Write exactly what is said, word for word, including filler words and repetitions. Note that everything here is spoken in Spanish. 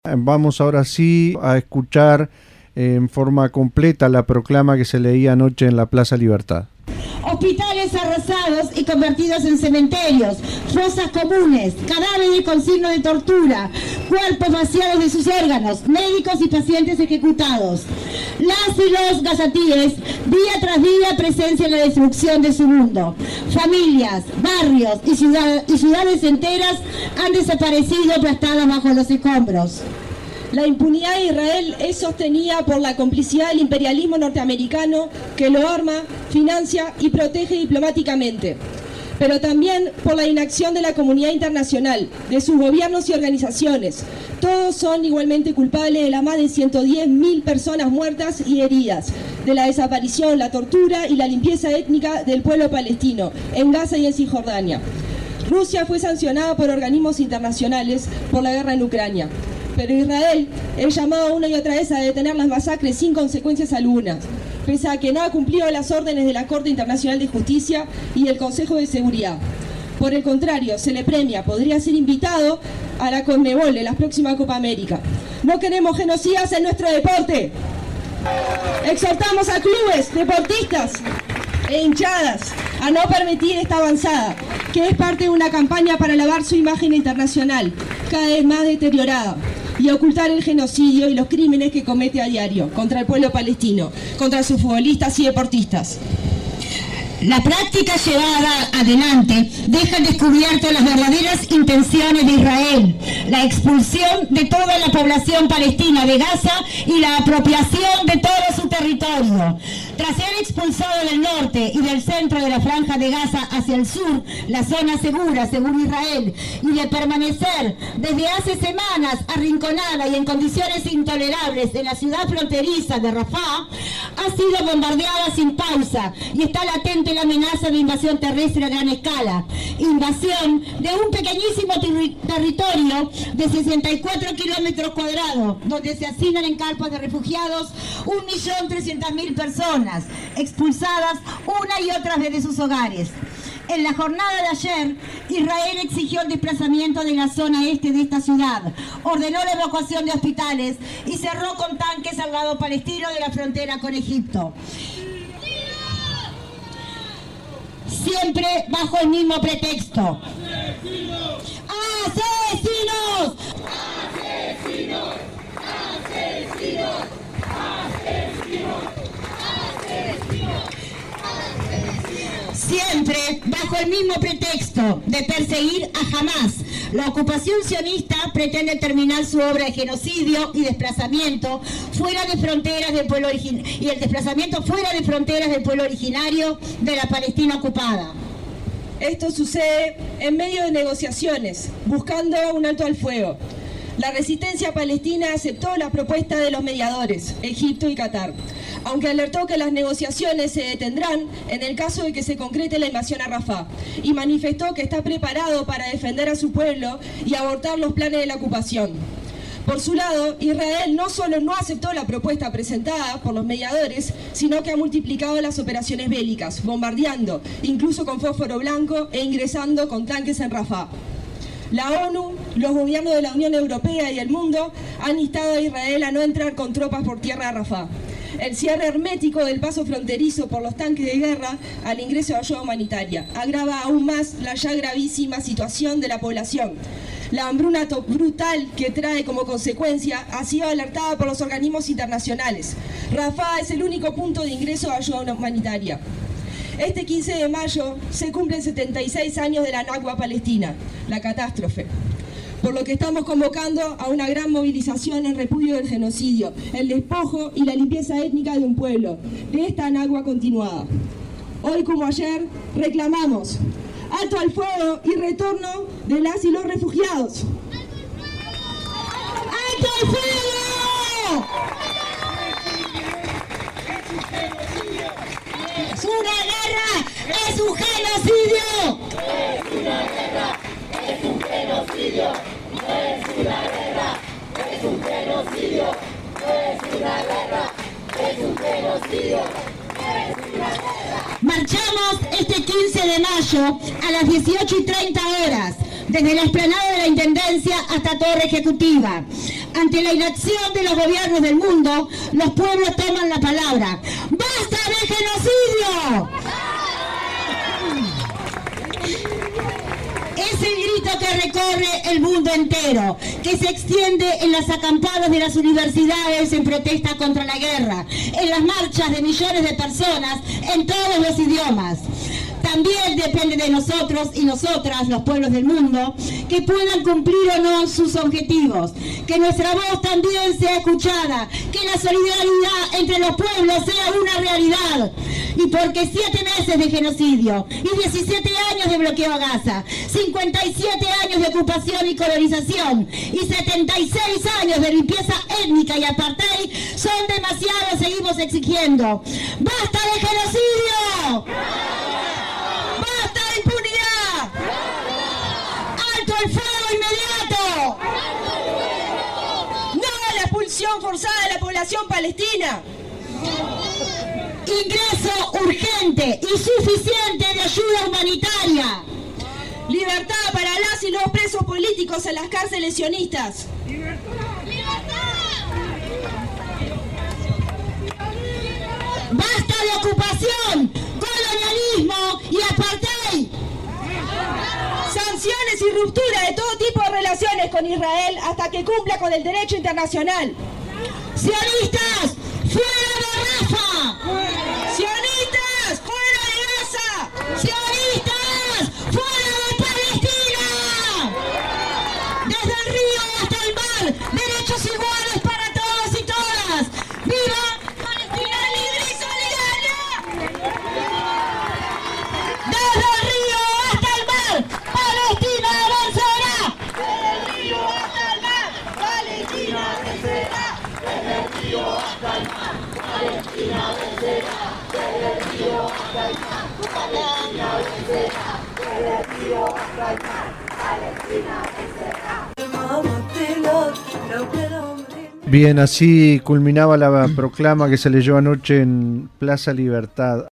Vamos ahora sí a escuchar en forma completa la proclama que se leía anoche en la Plaza Libertad. Hospitales arrasados y convertidos en cementerios, fosas comunes, cadáveres con signo de tortura, cuerpos vaciados de sus órganos, médicos y pacientes ejecutados. Las y los gazatíes, día tras día, presencian la destrucción de su mundo. Familias, barrios y, ciudad, y ciudades enteras han desaparecido aplastadas bajo los escombros. La impunidad de Israel es sostenida por la complicidad del imperialismo norteamericano que lo arma, financia y protege diplomáticamente, pero también por la inacción de la comunidad internacional, de sus gobiernos y organizaciones. Todos son igualmente culpables de las más de ciento diez mil personas muertas y heridas, de la desaparición, la tortura y la limpieza étnica del pueblo palestino en Gaza y en Cisjordania. Rusia fue sancionada por organismos internacionales por la guerra en Ucrania. Pero Israel es llamado una y otra vez a detener las masacres sin consecuencias algunas, pese a que no ha cumplido las órdenes de la Corte Internacional de Justicia y del Consejo de Seguridad. Por el contrario, se le premia, podría ser invitado a la Conmebol en la próxima Copa América. No queremos genocidas en nuestro deporte. Exhortamos a clubes, deportistas e hinchadas a no permitir esta avanzada, que es parte de una campaña para lavar su imagen internacional, cada vez más deteriorada, y ocultar el genocidio y los crímenes que comete a diario contra el pueblo palestino, contra sus futbolistas y deportistas. La práctica llevada adelante deja al descubierto las verdaderas intenciones de Israel, la expulsión de toda la población palestina de Gaza y la apropiación de todo su territorio. Tras ser expulsado del norte y del centro de la franja de Gaza hacia el sur, la zona segura, según Israel, y de permanecer desde hace semanas arrinconada y en condiciones intolerables en la ciudad fronteriza de Rafah, ha sido bombardeada sin pausa y está latente la amenaza de invasión terrestre a gran escala. Invasión de un pequeñísimo ter territorio de sesenta y cuatro kilómetros cuadrados, donde se hacinan en campos de refugiados un millón trescientas mil personas, expulsadas una y otra vez de sus hogares. En la jornada de ayer, Israel exigió el desplazamiento de la zona este de esta ciudad, ordenó la evacuación de hospitales y cerró con tanques al lado palestino de la frontera con Egipto. Siempre bajo el mismo pretexto. ¡Asesinos! ¡Asesinos! ¡Asesinos! ¡Asesinos! ¡Asesinos! ¡Asesinos! Siempre bajo el mismo pretexto de perseguir a Hamás. La ocupación sionista pretende terminar su obra de genocidio y desplazamiento fuera de fronteras del pueblo originario y el desplazamiento fuera de fronteras del pueblo originario de la Palestina ocupada. Esto sucede en medio de negociaciones, buscando un alto al fuego. La resistencia palestina aceptó la propuesta de los mediadores, Egipto y Qatar, aunque alertó que las negociaciones se detendrán en el caso de que se concrete la invasión a Rafah, y manifestó que está preparado para defender a su pueblo y abortar los planes de la ocupación. Por su lado, Israel no solo no aceptó la propuesta presentada por los mediadores, sino que ha multiplicado las operaciones bélicas, bombardeando, incluso con fósforo blanco, e ingresando con tanques en Rafah. La ONU, los gobiernos de la Unión Europea y el mundo han instado a Israel a no entrar con tropas por tierra a Rafah. El cierre hermético del paso fronterizo por los tanques de guerra al ingreso de ayuda humanitaria agrava aún más la ya gravísima situación de la población. La hambruna brutal que trae como consecuencia ha sido alertada por los organismos internacionales. Rafah es el único punto de ingreso de ayuda humanitaria. Este quince de mayo se cumplen setenta y seis años de la Nakba palestina, la catástrofe, por lo que estamos convocando a una gran movilización en repudio del genocidio, el despojo y la limpieza étnica de un pueblo, de esta Nakba continuada. Hoy como ayer reclamamos alto al fuego y retorno de las y los refugiados. ¡Alto al fuego! ¡Es una guerra! ¡Es un genocidio! ¡Es una guerra! ¡Es un genocidio! ¡No es una guerra! ¡Es un genocidio! ¡No es una guerra! ¡Es un genocidio! ¡No es una guerra! Marchamos este quince de mayo a las dieciocho y treinta horas, desde la explanada de la Intendencia hasta Torre Ejecutiva. Ante la inacción de los gobiernos del mundo, los pueblos toman la palabra. ¡Basta de genocidio! Es el grito que recorre el mundo entero, que se extiende en las acampadas de las universidades en protesta contra la guerra, en las marchas de millones de personas en todos los idiomas. También depende de nosotros y nosotras, los pueblos del mundo, que puedan cumplir o no sus objetivos, que nuestra voz también sea escuchada, que la solidaridad entre los pueblos sea una realidad. Y porque siete meses de genocidio y diecisiete años de bloqueo a Gaza, cincuenta y siete años de ocupación y colonización y setenta y seis años de limpieza étnica y apartheid son demasiados, seguimos exigiendo. ¡Basta de genocidio! ¡Basta de impunidad! ¡Alto el fuego inmediato! ¡No a la expulsión forzada de la población palestina! Ingreso urgente y suficiente de ayuda humanitaria. Libertad para las y los presos políticos en las cárceles sionistas. Basta de ocupación, colonialismo y apartheid. Sanciones y ruptura de todo tipo de relaciones con Israel hasta que cumpla con el derecho internacional. Sionistas, fuera de Rafa. ¡Sionistas, fuera de Gaza! ¡Sionistas, fuera de Palestina! Desde el río hasta el mar, derechos iguales para todos y todas. ¡Viva Palestina libre y solidaria! Desde el río hasta el mar, Palestina avanzará. Desde el río hasta el mar, Palestina vencerá. Desde el río hasta el mar, Palestina vencerá. Desde el río hasta el mar, Palestina vencerá. Desde el río hasta el mar, Palestina vencerá. Bien, así culminaba la proclama que se leyó anoche en Plaza Libertad.